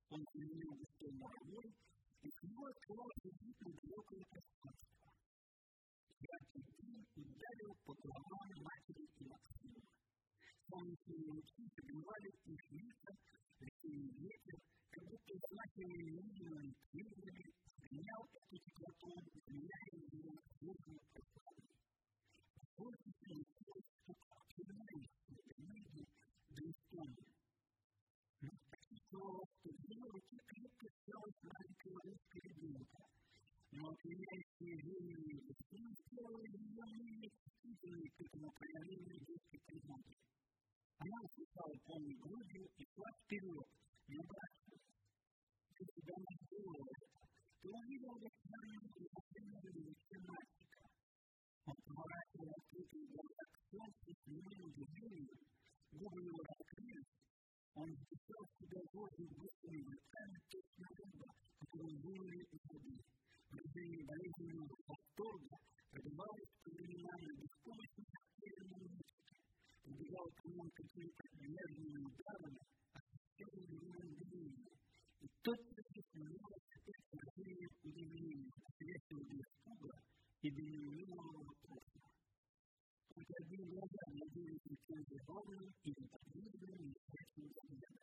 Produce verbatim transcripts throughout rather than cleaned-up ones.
Он заменил густой муравей, и к нему открылось удивительно далекое пространство. Яркий день ударил по головам матери и Максима. Солнечные лучи согревали их лица, весенний ветер, как будто замахивая невидимыми крыльями, сгонял эту теплоту, изменяя ее свежую прохладу. В воздухе носилось что-то окрыляющее, энергии, да и томно. Но почувствовала, что в ее руке крепко сжалась маленькая русская ребенка, но окрыляющие веяние весны сделали ее менее чувствительной к этому проявлению детской тревоги. Она услышала полной грудью и шла вперед, не оборачиваясь. Ты себя не сделала это. Ты увидела весеннюю и последнюю лице мальчика. Он поворачивал открытые глаза к солнцу с немым движением, губы его раскрылись. Он вписал в себя воздух быстрыми руками, точно рыба, которую выловили из воды. Движение болезненного восторга пробивалось по временам на беспомощно растерянном личике. Пробегал к нему какими-то нервными ударами, ощущенными его движения. И тотчас же сменилось опять выражение удивления, средства для испуга и для неумелого вопроса. Только одни глаза надеялись на тем же ровным и неподвижным несчастным взглядом.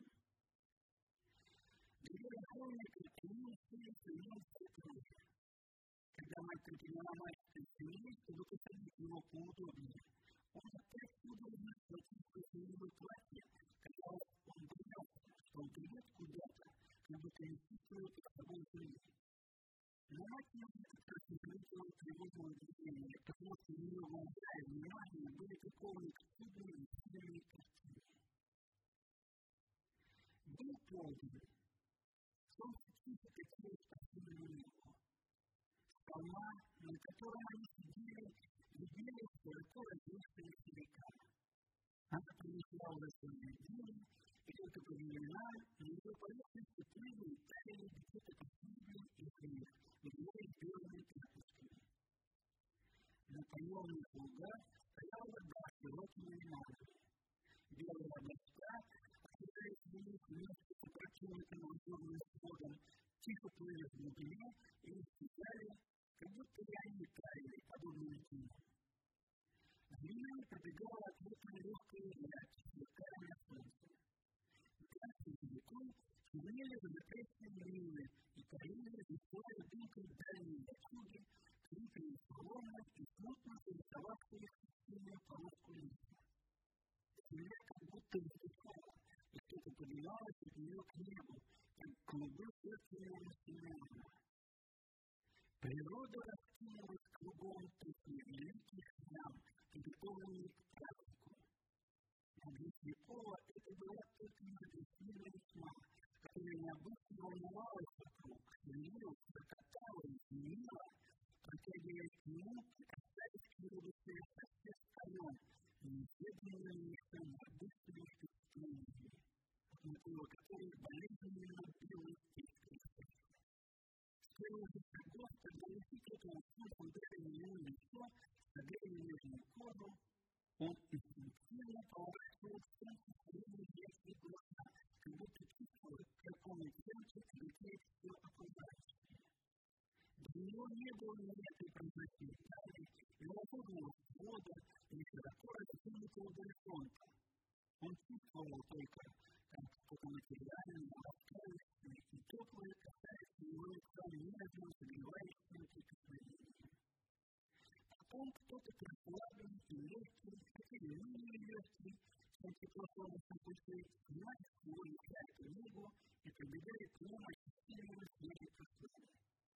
Две охотника они успели принять все трое. Когда мать приподняла мальчика из земли, чтобы посадить его поудобнее, он опять судорожно схватился за его платье, казалось, он боялся, что он придет куда-то, как будто не чувствует под собой жизни. Но мать не как-то заметила тревожного движения, потому что ее глаза и внимание были прикованы к чудной и сильной картине. Был полдень. Солнце тихо катилось по синему небу. С холма, на котором они сидели, виднелись широко разросшиеся река. Она принесла урожайный день, и только по временам на ее поверхности плыли и таяли где-то последние искры, выделяясь белыми пятнышками. На таемных лугах стояла вода широкими лиманами. Белые облачка, освещаясь в них вместе с опрокинутым лазурным сводом, тихо плыли в глубине и исчезали, как будто и они таяли, подобно летунам. Длинами пробегала ответная легкая рябь, сверкая на солнце. Дальше далеко чернели запретные ливы и парили, веселая дымкой дальние дочуги, крикали соломы и смутно зарисовавшиеся в синюю полоску листья. Земля как будто вздыхала, и что-то поднималось от нее к небу, как клубы светлого семена. Природа раскинулась кругом таких великих ям, приготовленных к празднику. Но для слепого это была только необъяснимая тьма, которая необычно волновалась вокруг, шевелилась, рокотала и звенела, протягивая к нему и оставив к его душе совсем втором, неизведанным еще необычными впечатлениями, от мотива которых болезненно било степкой сердце. Первый же шагов, когда решительно услышал ударение ему в лицо, согрели нежную кожу, он инстинктивно поворачивал к солнцу свои яркие глаза, как будто чувствует, как он ярче летит все окружающее. Для него не было ни этой прозрачной тайны, ни лазурного свода, ни широко раскинутого горизонта. Он чувствовал только, как что-то материальное, раскаивающее и теплое касается его лица нежным, согревающим прикосновением. Потом кто-то прохладный и легкий, хотели менее легкий, чем тепло солнечных лучей, снимает с него лица эту небу и пробегает к нему ощущением свежей прохлады.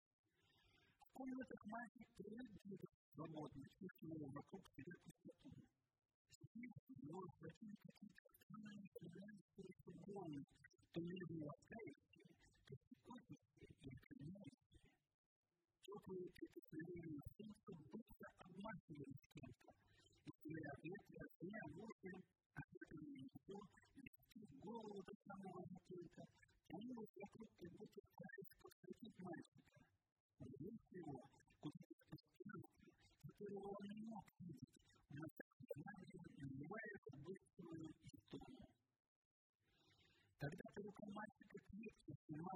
В комнатах мальчик привык двигаться свободно, чувствуя вокруг себя пустоту. Здесь его охватили какие-то странные проявляющие фигуры, то нежно ласкающие, то щекочущие и окрыляющие. Теплые прикосновения солнца быстро обмахивали чем-то, и свои ответы от дня вовсе, ответные лицо, легкие голову до самого затылка, тянулись вокруг, как будто стараясь подхватить мальчика. Увидеть его, куда-то спустился, которого он не мог видеть, но так внимание называя это быструю историю. Когда-то рука мальчика крепче сжимала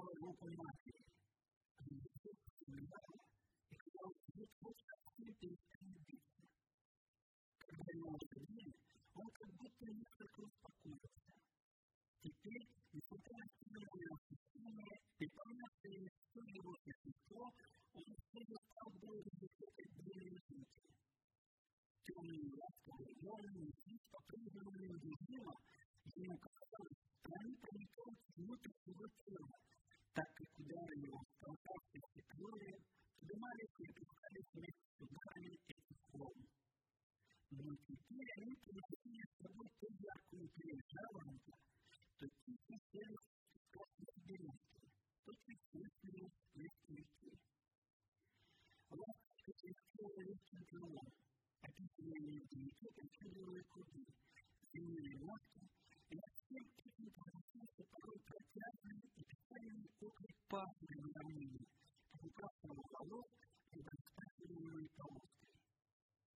ему казалось, что они проникают внутрь его тела, так как удары его столкавшиеся кровью поднимались и опускались вместе с ударами этих волн. Но теперь они приносили с собой то яркую плеть жаворонка, то тихий серый скатный березки, то чувствительные всплески реки. Ласково свистело легким крылом, описывая вдалеке причудливые круги, длинные ножки, и над всем этим проносился порой протяжный и печальный оклик пахли на равнине,